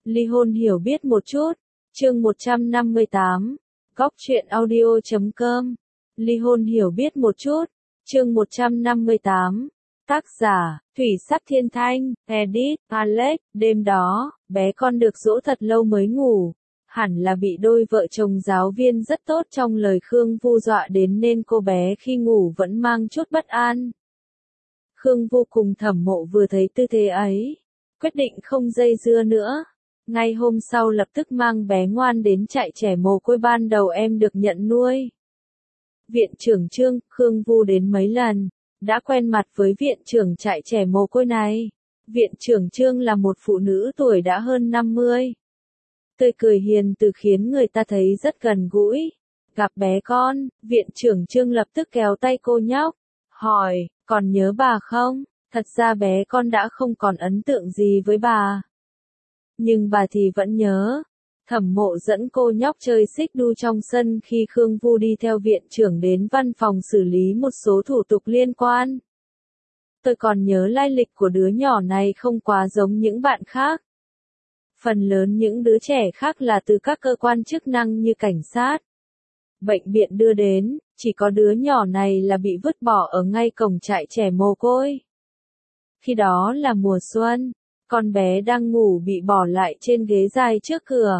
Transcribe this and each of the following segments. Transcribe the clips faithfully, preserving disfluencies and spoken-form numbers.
Ly hôn hiểu biết một chút, chương một trăm năm mươi tám, góc truyện audio chấm com. Ly hôn hiểu biết một chút, chương một trăm năm mươi tám. Tác giả, Thủy Sắc Thiên Thanh, edit, Alex. Đêm đó, bé con được dỗ thật lâu mới ngủ. Hẳn là bị đôi vợ chồng giáo viên rất tốt trong lời Khương Vu dọa đến nên cô bé khi ngủ vẫn mang chút bất an. Khương Vu cùng Thẩm Mộ vừa thấy tư thế ấy, quyết định không dây dưa nữa. Ngay hôm sau lập tức mang bé ngoan đến trại trẻ mồ côi ban đầu em được nhận nuôi. Viện trưởng Trương, Khương Vu đến mấy lần, đã quen mặt với viện trưởng trại trẻ mồ côi này. Viện trưởng Trương là một phụ nữ tuổi đã hơn năm mươi. Tươi cười hiền từ khiến người ta thấy rất gần gũi. Gặp bé con, viện trưởng Trương lập tức kéo tay cô nhóc, hỏi, còn nhớ bà không? Thật ra bé con đã không còn ấn tượng gì với bà. Nhưng bà thì vẫn nhớ. Thẩm Mộ dẫn cô nhóc chơi xích đu trong sân khi Khương Vu đi theo viện trưởng đến văn phòng xử lý một số thủ tục liên quan. Tôi còn nhớ lai lịch của đứa nhỏ này không quá giống những bạn khác. Phần lớn những đứa trẻ khác là từ các cơ quan chức năng như cảnh sát, bệnh viện đưa đến, chỉ có đứa nhỏ này là bị vứt bỏ ở ngay cổng trại trẻ mồ côi. Khi đó là mùa xuân, con bé đang ngủ bị bỏ lại trên ghế dài trước cửa.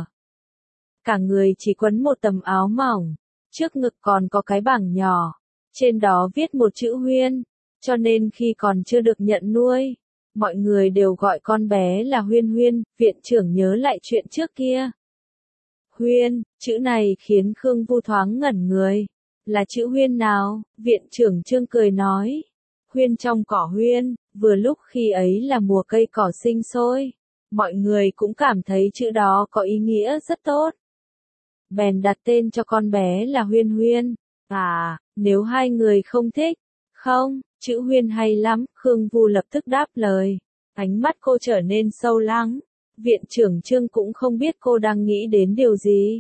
Cả người chỉ quấn một tấm áo mỏng, trước ngực còn có cái bảng nhỏ, trên đó viết một chữ Huyên, cho nên khi còn chưa được nhận nuôi, mọi người đều gọi con bé là Huyên Huyên. Viện trưởng nhớ lại chuyện trước kia. Huyên, chữ này khiến Khương Vu thoáng ngẩn người. Là chữ Huyên nào? Viện trưởng Trương cười nói. Huyên trong cỏ huyên, vừa lúc khi ấy là mùa cây cỏ sinh sôi. Mọi người cũng cảm thấy chữ đó có ý nghĩa rất tốt. Bèn đặt tên cho con bé là Huyên Huyên. À, nếu hai người không thích. Không, chữ Huyên hay lắm, Khương Vu lập tức đáp lời. Ánh mắt cô trở nên sâu lắng. Viện trưởng Trương cũng không biết cô đang nghĩ đến điều gì.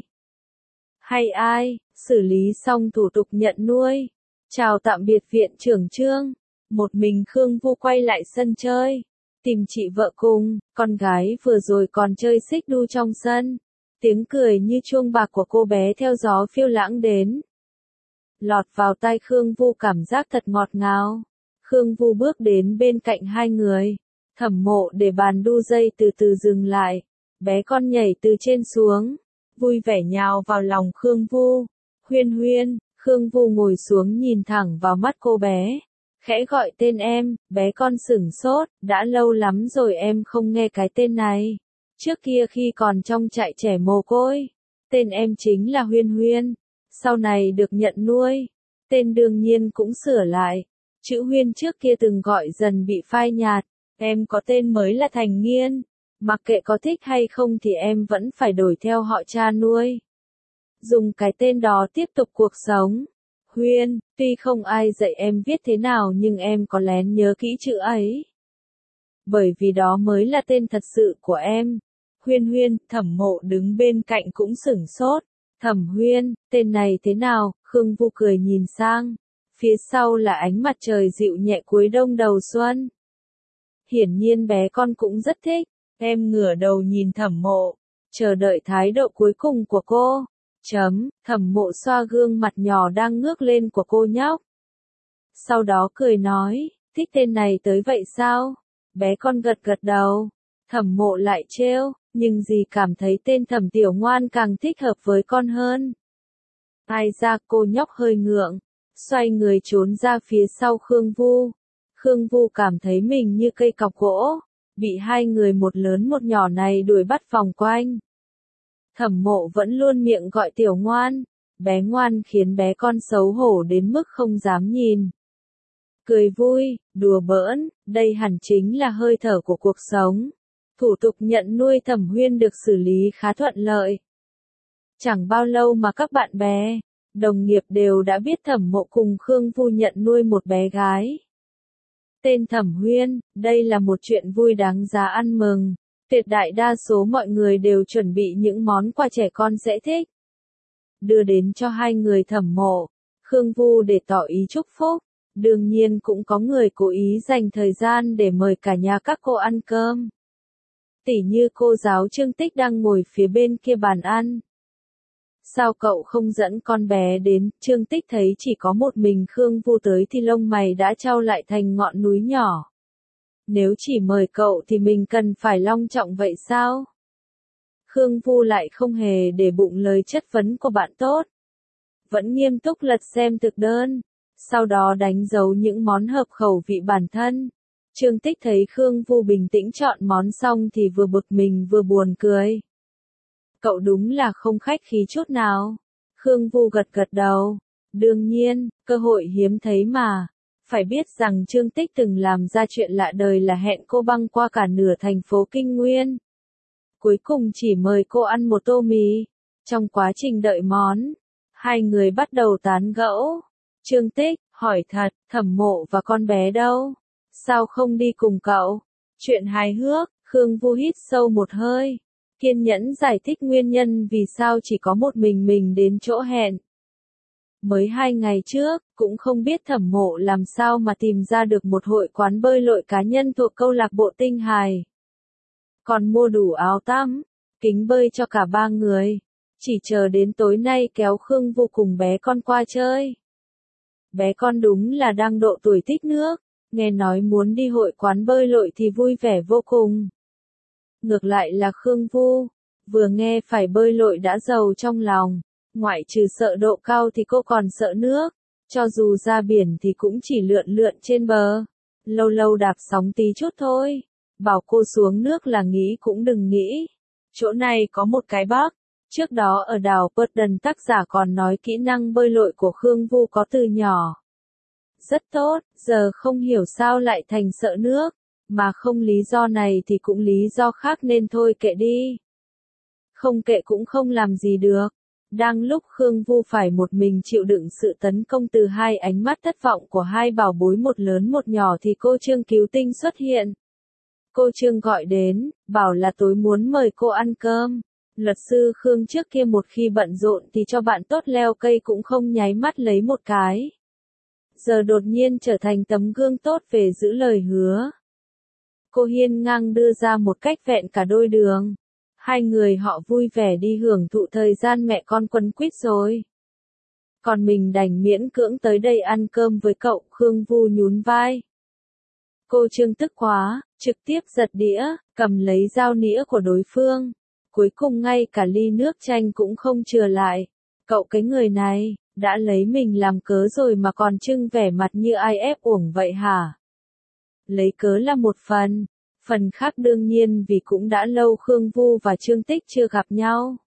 Hay ai, xử lý xong thủ tục nhận nuôi. Chào tạm biệt viện trưởng Trương. Một mình Khương Vu quay lại sân chơi. Tìm chị vợ cùng, con gái vừa rồi còn chơi xích đu trong sân. Tiếng cười như chuông bạc của cô bé theo gió phiêu lãng đến. Lọt vào tai Khương Vu cảm giác thật ngọt ngào. Khương Vu bước đến bên cạnh hai người. Thẩm Mộ để bàn đu dây từ từ dừng lại. Bé con nhảy từ trên xuống. Vui vẻ nhào vào lòng Khương Vu. Huyên Huyên, Khương Vu ngồi xuống nhìn thẳng vào mắt cô bé. Khẽ gọi tên em, bé con sửng sốt, đã lâu lắm rồi em không nghe cái tên này. Trước kia khi còn trong trại trẻ mồ côi, tên em chính là Huyên Huyên. Sau này được nhận nuôi, tên đương nhiên cũng sửa lại. Chữ Huyên trước kia từng gọi dần bị phai nhạt, em có tên mới là Thành Nghiên. Mặc kệ có thích hay không thì em vẫn phải đổi theo họ cha nuôi. Dùng cái tên đó tiếp tục cuộc sống. Huyên, tuy không ai dạy em viết thế nào nhưng em có lén nhớ kỹ chữ ấy. Bởi vì đó mới là tên thật sự của em. Huyên Huyên, Thẩm Mộ đứng bên cạnh cũng sửng sốt. Thẩm Huyên, tên này thế nào? Khương Vu cười nhìn sang. Phía sau là ánh mặt trời dịu nhẹ cuối đông đầu xuân. Hiển nhiên bé con cũng rất thích. Em ngửa đầu nhìn Thẩm Mộ, chờ đợi thái độ cuối cùng của cô. Chấm, Thẩm Mộ xoa gương mặt nhỏ đang ngước lên của cô nhóc. Sau đó cười nói, thích tên này tới vậy sao? Bé con gật gật đầu. Thẩm Mộ lại trêu, nhưng dì cảm thấy tên Thẩm Tiểu Ngoan càng thích hợp với con hơn. Ai ra, cô nhóc hơi ngượng, xoay người trốn ra phía sau Khương Vu. Khương Vu cảm thấy mình như cây cọc gỗ, bị hai người một lớn một nhỏ này đuổi bắt vòng quanh. Thẩm Mộ vẫn luôn miệng gọi Tiểu Ngoan, bé ngoan khiến bé con xấu hổ đến mức không dám nhìn. Cười vui, đùa bỡn, đây hẳn chính là hơi thở của cuộc sống. Thủ tục nhận nuôi Thẩm Huyên được xử lý khá thuận lợi. Chẳng bao lâu mà các bạn bè, đồng nghiệp đều đã biết Thẩm Mộ cùng Khương Vu nhận nuôi một bé gái. Tên Thẩm Huyên, đây là một chuyện vui đáng giá ăn mừng. Tuyệt đại đa số mọi người đều chuẩn bị những món quà trẻ con sẽ thích. Đưa đến cho hai người Thẩm Mộ, Khương Vu để tỏ ý chúc phúc. Đương nhiên cũng có người cố ý dành thời gian để mời cả nhà các cô ăn cơm. Tỉ như cô giáo Trương Tích đang ngồi phía bên kia bàn ăn. Sao cậu không dẫn con bé đến? Trương Tích thấy chỉ có một mình Khương Vu tới thì lông mày đã trao lại thành ngọn núi nhỏ. Nếu chỉ mời cậu thì mình cần phải long trọng vậy sao? Khương Vu lại không hề để bụng lời chất vấn của bạn tốt. Vẫn nghiêm túc lật xem thực đơn, sau đó đánh dấu những món hợp khẩu vị bản thân. Trương Tích thấy Khương Vu bình tĩnh chọn món xong thì vừa bực mình vừa buồn cười. Cậu đúng là không khách khí chút nào. Khương Vu gật gật đầu. Đương nhiên, cơ hội hiếm thấy mà. Phải biết rằng Trương Tích từng làm ra chuyện lạ đời là hẹn cô băng qua cả nửa thành phố Kinh Nguyên. Cuối cùng chỉ mời cô ăn một tô mì. Trong quá trình đợi món, hai người bắt đầu tán gẫu. Trương Tích hỏi thật, Thẩm Mộ và con bé đâu? Sao không đi cùng cậu? Chuyện hài hước. Khương Vu hít sâu một hơi, kiên nhẫn giải thích nguyên nhân vì sao chỉ có một mình mình đến chỗ hẹn. Mới hai ngày trước, cũng không biết Thẩm Mộ làm sao mà tìm ra được một hội quán bơi lội cá nhân thuộc câu lạc bộ Tinh Hài. Còn mua đủ áo tắm, kính bơi cho cả ba người. Chỉ chờ đến tối nay kéo Khương Vu cùng bé con qua chơi. Bé con đúng là đang độ tuổi thích nước, nghe nói muốn đi hội quán bơi lội thì vui vẻ vô cùng. Ngược lại là Khương Vu, vừa nghe phải bơi lội đã giàu trong lòng, ngoại trừ sợ độ cao thì cô còn sợ nước, cho dù ra biển thì cũng chỉ lượn lượn trên bờ, lâu lâu đạp sóng tí chút thôi, bảo cô xuống nước là nghĩ cũng đừng nghĩ. Chỗ này có một cái bắc, trước đó ở đảo Purden tác giả còn nói kỹ năng bơi lội của Khương Vu có từ nhỏ. Rất tốt, giờ không hiểu sao lại thành sợ nước. Mà không lý do này thì cũng lý do khác nên thôi kệ đi. Không kệ cũng không làm gì được. Đang lúc Khương Vu phải một mình chịu đựng sự tấn công từ hai ánh mắt thất vọng của hai bảo bối một lớn một nhỏ thì cô Trương Cứu Tinh xuất hiện. Cô Trương gọi đến, bảo là tối muốn mời cô ăn cơm. Luật sư Khương trước kia một khi bận rộn thì cho bạn tốt leo cây cũng không nháy mắt lấy một cái. Giờ đột nhiên trở thành tấm gương tốt về giữ lời hứa. Cô hiên ngang đưa ra một cách vẹn cả đôi đường. Hai người họ vui vẻ đi hưởng thụ thời gian mẹ con quấn quýt rồi. Còn mình đành miễn cưỡng tới đây ăn cơm với cậu. Khương Vu nhún vai. Cô Trương tức quá, trực tiếp giật đĩa, cầm lấy dao nĩa của đối phương. Cuối cùng ngay cả ly nước chanh cũng không chừa lại. Cậu cái người này, đã lấy mình làm cớ rồi mà còn trưng vẻ mặt như ai ép uổng vậy hả? Lấy cớ là một phần, phần khác đương nhiên vì cũng đã lâu Khương Vu và Trương Tích chưa gặp nhau.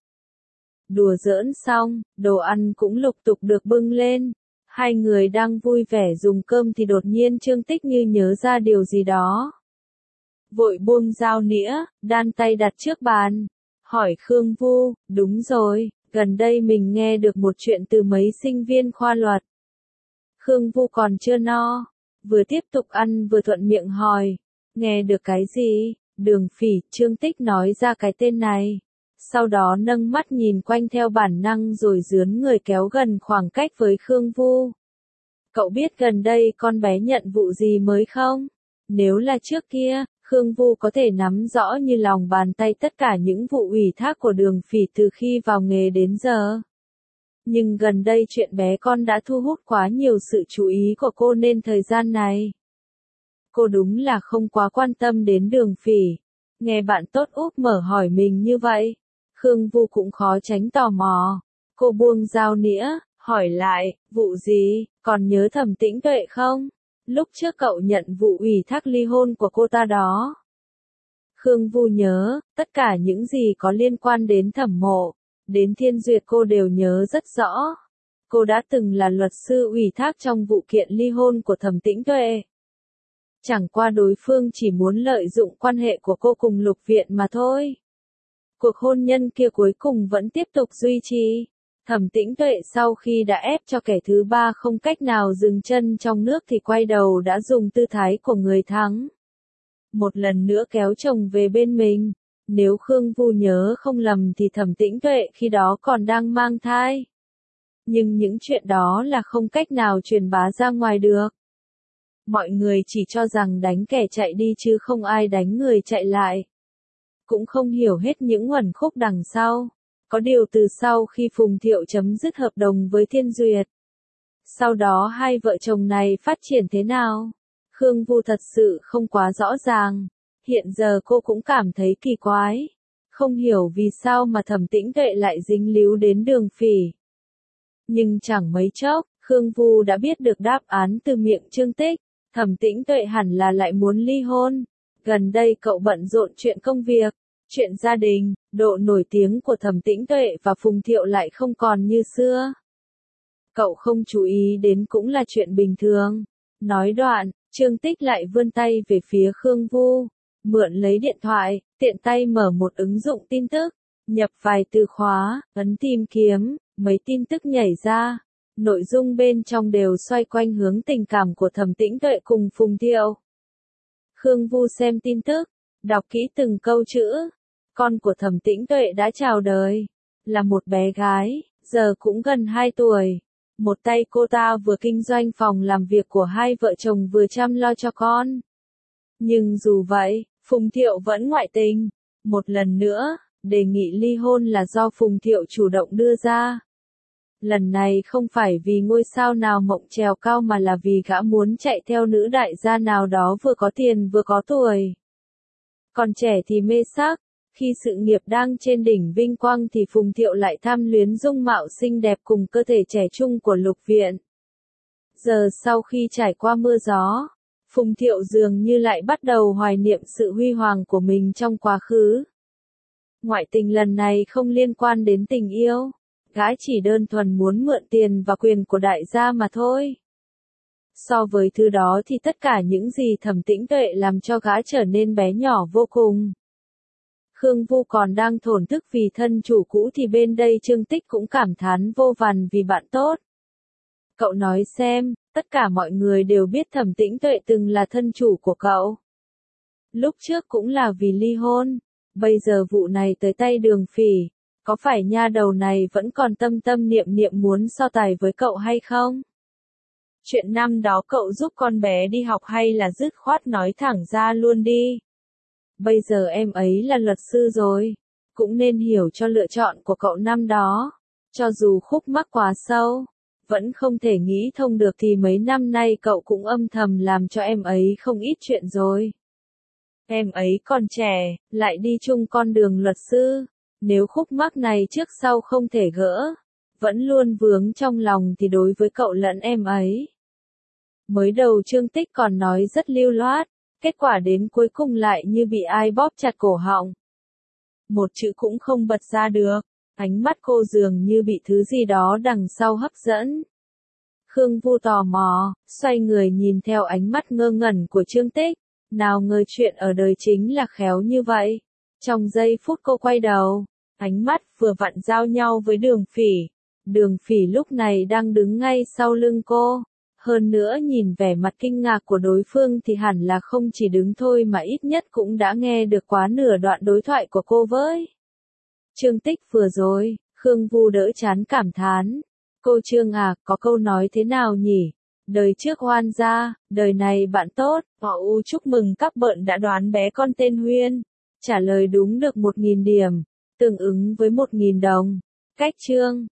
Đùa giỡn xong, đồ ăn cũng lục tục được bưng lên. Hai người đang vui vẻ dùng cơm thì đột nhiên Trương Tích như nhớ ra điều gì đó. Vội buông dao nĩa, đan tay đặt trước bàn. Hỏi Khương Vu, đúng rồi, gần đây mình nghe được một chuyện từ mấy sinh viên khoa luật. Khương Vu còn chưa no. Vừa tiếp tục ăn vừa thuận miệng hỏi, nghe được cái gì? Đường Phỉ. Trương Tích nói ra cái tên này. Sau đó nâng mắt nhìn quanh theo bản năng rồi dướn người kéo gần khoảng cách với Khương Vu. Cậu biết gần đây con bé nhận vụ gì mới không? Nếu là trước kia, Khương Vu có thể nắm rõ như lòng bàn tay tất cả những vụ ủy thác của Đường Phỉ từ khi vào nghề đến giờ. Nhưng gần đây chuyện bé con đã thu hút quá nhiều sự chú ý của cô nên thời gian này. Cô đúng là không quá quan tâm đến Đường Phỉ. Nghe bạn tốt úp mở hỏi mình như vậy. Khương Vu cũng khó tránh tò mò. Cô buông dao nĩa, hỏi lại, vụ gì, còn nhớ Thẩm Tĩnh Tuệ không? Lúc trước cậu nhận vụ ủy thác ly hôn của cô ta đó. Khương Vu nhớ, tất cả những gì có liên quan đến Thẩm Mộ, đến Thiên Duyệt cô đều nhớ rất rõ. Cô đã từng là luật sư ủy thác trong vụ kiện ly hôn của Thẩm Tĩnh Tuệ. Chẳng qua đối phương chỉ muốn lợi dụng quan hệ của cô cùng Lục Viện mà thôi. Cuộc hôn nhân kia cuối cùng vẫn tiếp tục duy trì. Thẩm Tĩnh Tuệ sau khi đã ép cho kẻ thứ ba không cách nào dừng chân trong nước thì quay đầu đã dùng tư thái của người thắng. Một lần nữa kéo chồng về bên mình. Nếu Khương Vu nhớ không lầm thì Thẩm Tĩnh Tuệ khi đó còn đang mang thai. Nhưng những chuyện đó là không cách nào truyền bá ra ngoài được. Mọi người chỉ cho rằng đánh kẻ chạy đi chứ không ai đánh người chạy lại. cũng không hiểu hết những uẩn khúc đằng sau. Có điều từ sau khi Phùng Thiệu chấm dứt hợp đồng với Thiên Duyệt, sau đó hai vợ chồng này phát triển thế nào, Khương Vu thật sự không quá rõ ràng. Hiện giờ cô cũng cảm thấy kỳ quái, không hiểu vì sao mà Thẩm Tĩnh Tuệ lại dính líu đến Đường Phỉ. Nhưng chẳng mấy chốc, Khương Vu đã biết được đáp án từ miệng Trương Tích, Thẩm Tĩnh Tuệ hẳn là lại muốn ly hôn. Gần đây cậu bận rộn chuyện công việc, chuyện gia đình, độ nổi tiếng của Thẩm Tĩnh Tuệ và Phùng Thiệu lại không còn như xưa. Cậu không chú ý đến cũng là chuyện bình thường. Nói đoạn, Trương Tích lại vươn tay về phía Khương Vu, mượn lấy điện thoại, tiện tay mở một ứng dụng tin tức, nhập vài từ khóa, ấn tìm kiếm, mấy tin tức nhảy ra. Nội dung bên trong đều xoay quanh hướng tình cảm của Thẩm Tĩnh Tuệ cùng Phùng Thiệu. Khương Vu xem tin tức, đọc kỹ từng câu chữ. Con của Thẩm Tĩnh Tuệ đã chào đời, là một bé gái, giờ cũng gần hai tuổi. Một tay cô ta vừa kinh doanh phòng làm việc của hai vợ chồng vừa chăm lo cho con. Nhưng dù vậy, Phùng Thiệu vẫn ngoại tình. Một lần nữa, đề nghị ly hôn là do Phùng Thiệu chủ động đưa ra. Lần này không phải vì ngôi sao nào mộng trèo cao mà là vì gã muốn chạy theo nữ đại gia nào đó vừa có tiền vừa có tuổi. Còn trẻ thì mê sắc, khi sự nghiệp đang trên đỉnh vinh quang thì Phùng Thiệu lại tham luyến dung mạo xinh đẹp cùng cơ thể trẻ trung của Lục Viện. Giờ sau khi trải qua mưa gió, Phùng Thiệu dường như lại bắt đầu hoài niệm sự huy hoàng của mình trong quá khứ. Ngoại tình lần này không liên quan đến tình yêu, gã chỉ đơn thuần muốn mượn tiền và quyền của đại gia mà thôi. So với thứ đó thì tất cả những gì Thẩm Tĩnh Tuệ làm cho gã trở nên bé nhỏ vô cùng. Khương Vu còn đang thổn thức vì thân chủ cũ thì bên đây Trương Tích cũng cảm thán vô vàn vì bạn tốt. Cậu nói xem, tất cả mọi người đều biết Thẩm Tĩnh Tuệ từng là thân chủ của cậu. Lúc trước cũng là vì ly hôn, bây giờ vụ này tới tay Đường Phỉ, có phải nha đầu này vẫn còn tâm tâm niệm niệm muốn so tài với cậu hay không? Chuyện năm đó cậu giúp con bé đi học hay là dứt khoát nói thẳng ra luôn đi. Bây giờ em ấy là luật sư rồi, cũng nên hiểu cho lựa chọn của cậu năm đó. Cho dù khúc mắc quá sâu, vẫn không thể nghĩ thông được thì mấy năm nay cậu cũng âm thầm làm cho em ấy không ít chuyện rồi. Em ấy còn trẻ, lại đi chung con đường luật sư. Nếu khúc mắc này trước sau không thể gỡ, vẫn luôn vướng trong lòng thì đối với cậu lẫn em ấy. Mới đầu Trương Tích còn nói rất lưu loát, kết quả đến cuối cùng lại như bị ai bóp chặt cổ họng. Một chữ cũng không bật ra được, ánh mắt cô dường như bị thứ gì đó đằng sau hấp dẫn. Khương Vu tò mò, xoay người nhìn theo ánh mắt ngơ ngẩn của Trương Tích, nào ngờ chuyện ở đời chính là khéo như vậy. Trong giây phút cô quay đầu, ánh mắt vừa vặn giao nhau với Đường Phỉ. Đường Phỉ lúc này đang đứng ngay sau lưng cô. Hơn nữa nhìn vẻ mặt kinh ngạc của đối phương thì hẳn là không chỉ đứng thôi mà ít nhất cũng đã nghe được quá nửa đoạn đối thoại của cô với Trương Tích vừa rồi. Khương Vu đỡ chán cảm thán. Cô Trương à, có câu nói thế nào nhỉ? Đời trước oan gia, đời này bạn tốt. Họ u chúc mừng các bạn đã đoán bé con tên Huyên. Trả lời đúng được một nghìn điểm, tương ứng với một nghìn đồng. Cách chương